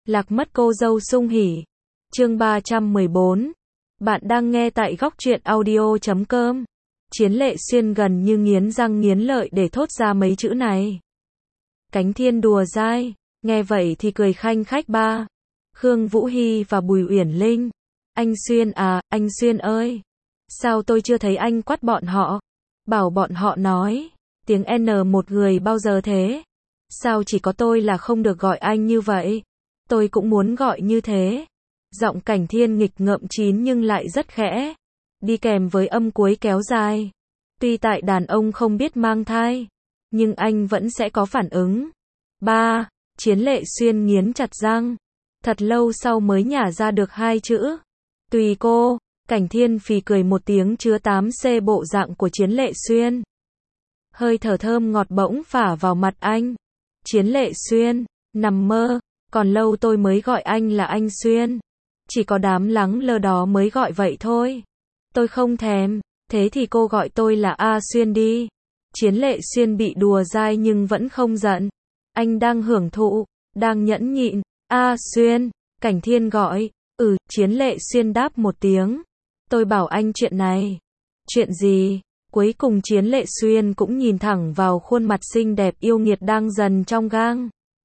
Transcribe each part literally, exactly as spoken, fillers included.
Lạc mất cô dâu sung hỉ. Chương ba trăm mười bốn. Bạn đang nghe tại góc truyện audio chấm com. Chiến Lệ Xuyên gần như nghiến răng nghiến lợi để thốt ra mấy chữ này. Cánh Thiên đùa dai, nghe vậy thì cười khanh khách ba. Khương Vũ Hy và Bùi Uyển Linh. Anh Xuyên à, anh Xuyên ơi. Sao tôi chưa thấy anh quát bọn họ? Bảo bọn họ nói. Tiếng N một người bao giờ thế? Sao chỉ có tôi là không được gọi anh như vậy? Tôi cũng muốn gọi như thế. Giọng Cảnh Thiên nghịch ngợm chín nhưng lại rất khẽ. Đi kèm với âm cuối kéo dài. Tuy tại đàn ông không biết mang thai, nhưng anh vẫn sẽ có phản ứng. Ba. Chiến Lệ Xuyên nghiến chặt răng. Thật lâu sau mới nhả ra được hai chữ. Tùy cô. Cảnh Thiên phì cười một tiếng chứa tám C bộ dạng của Chiến Lệ Xuyên. Hơi thở thơm ngọt bỗng phả vào mặt anh. Chiến Lệ Xuyên, nằm mơ, còn lâu tôi mới gọi anh là anh Xuyên. Chỉ có đám lắng lơ đó mới gọi vậy thôi. Tôi không thèm, thế thì cô gọi tôi là A Xuyên đi. Chiến Lệ Xuyên bị đùa dai nhưng vẫn không giận. Anh đang hưởng thụ, đang nhẫn nhịn. A Xuyên, Cảnh Thiên gọi. Ừ, Chiến Lệ Xuyên đáp một tiếng. Tôi bảo anh chuyện này. Chuyện gì? Cuối cùng Chiến Lệ Xuyên cũng nhìn thẳng vào khuôn mặt xinh đẹp yêu nghiệt đang dần trong gang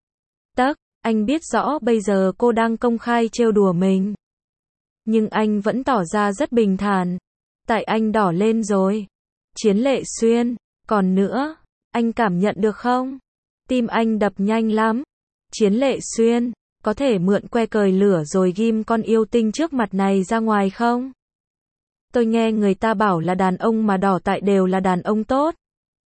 tấc. Anh biết rõ bây giờ cô đang công khai trêu đùa mình. Nhưng anh vẫn tỏ ra rất bình thản. Tại anh đỏ lên rồi. Chiến Lệ Xuyên, còn nữa, anh cảm nhận được không? Tim anh đập nhanh lắm. Chiến Lệ Xuyên, có thể mượn que cời lửa rồi ghim con yêu tinh trước mặt này ra ngoài không? Tôi nghe người ta bảo là đàn ông mà đỏ tại đều là đàn ông tốt.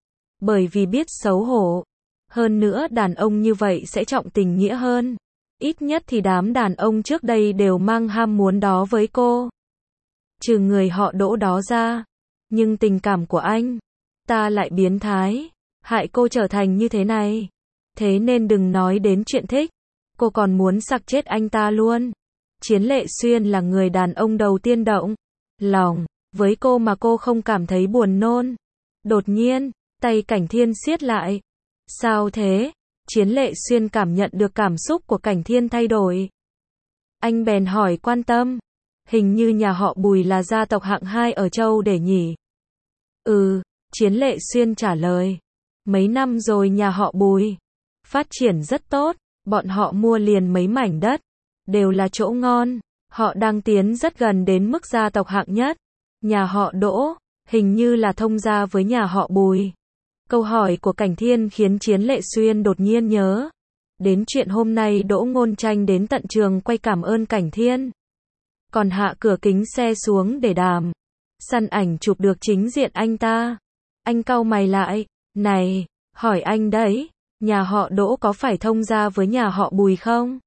Bởi vì biết xấu hổ. Hơn nữa đàn ông như vậy sẽ trọng tình nghĩa hơn. Ít nhất thì đám đàn ông trước đây đều mang ham muốn đó với cô. Trừ người họ Đỗ đó ra. Nhưng tình cảm của anh, ta lại biến thái. Hại cô trở thành như thế này. Thế nên đừng nói đến chuyện thích. Cô còn muốn sặc chết anh ta luôn. Chiến Lệ Xuyên là người đàn ông đầu tiên động lòng với cô mà cô không cảm thấy buồn nôn. Đột nhiên, tay Cảnh Thiên siết lại. Sao thế? Chiến Lệ Xuyên cảm nhận được cảm xúc của Cảnh Thiên thay đổi. Anh bèn hỏi quan tâm. Hình như nhà họ Bùi là gia tộc hạng hai ở châu để nhỉ? Ừ, Chiến Lệ Xuyên trả lời. Mấy năm rồi nhà họ Bùi phát triển rất tốt, bọn họ mua liền mấy mảnh đất, đều là chỗ ngon. Họ đang tiến rất gần đến mức gia tộc hạng nhất. Nhà họ Đỗ, hình như là thông gia với nhà họ Bùi. Câu hỏi của Cảnh Thiên khiến Chiến Lệ Xuyên đột nhiên nhớ đến chuyện hôm nay Đỗ Ngôn Tranh đến tận trường quay cảm ơn Cảnh Thiên. Còn hạ cửa kính xe xuống để đàm. Săn ảnh chụp được chính diện anh ta. Anh cau mày lại. Này, hỏi anh đấy, nhà họ Đỗ có phải thông gia với nhà họ Bùi không?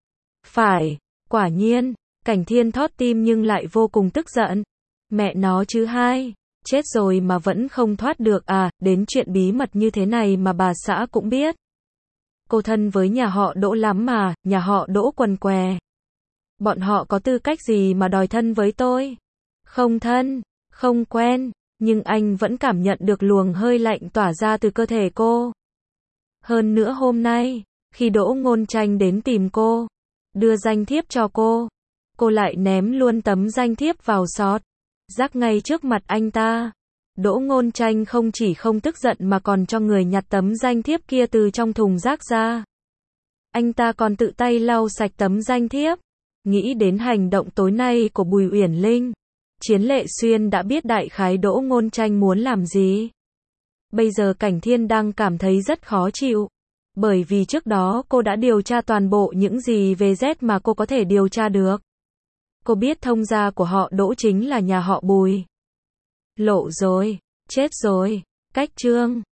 Phải, quả nhiên. Cảnh Thiên thót tim nhưng lại vô cùng tức giận. Mẹ nó chứ hai. Chết rồi mà vẫn không thoát được à, đến chuyện bí mật như thế này mà bà xã cũng biết. Cô thân với nhà họ Đỗ lắm mà, nhà họ Đỗ quần què. Bọn họ có tư cách gì mà đòi thân với tôi? Không thân, không quen, nhưng anh vẫn cảm nhận được luồng hơi lạnh tỏa ra từ cơ thể cô. Hơn nữa hôm nay, khi Đỗ Ngôn Tranh đến tìm cô, đưa danh thiếp cho cô, cô lại ném luôn tấm danh thiếp vào xót, rác ngay trước mặt anh ta. Đỗ Ngôn Tranh không chỉ không tức giận mà còn cho người nhặt tấm danh thiếp kia từ trong thùng rác ra. Anh ta còn tự tay lau sạch tấm danh thiếp. Nghĩ đến hành động tối nay của Bùi Uyển Linh, Chiến Lệ Xuyên đã biết đại khái Đỗ Ngôn Tranh muốn làm gì. Bây giờ Cảnh Thiên đang cảm thấy rất khó chịu. Bởi vì trước đó cô đã điều tra toàn bộ những gì về Z mà cô có thể điều tra được. Cô biết thông gia của họ Đỗ chính là nhà họ Bùi. Lộ rồi, chết rồi, cách chương.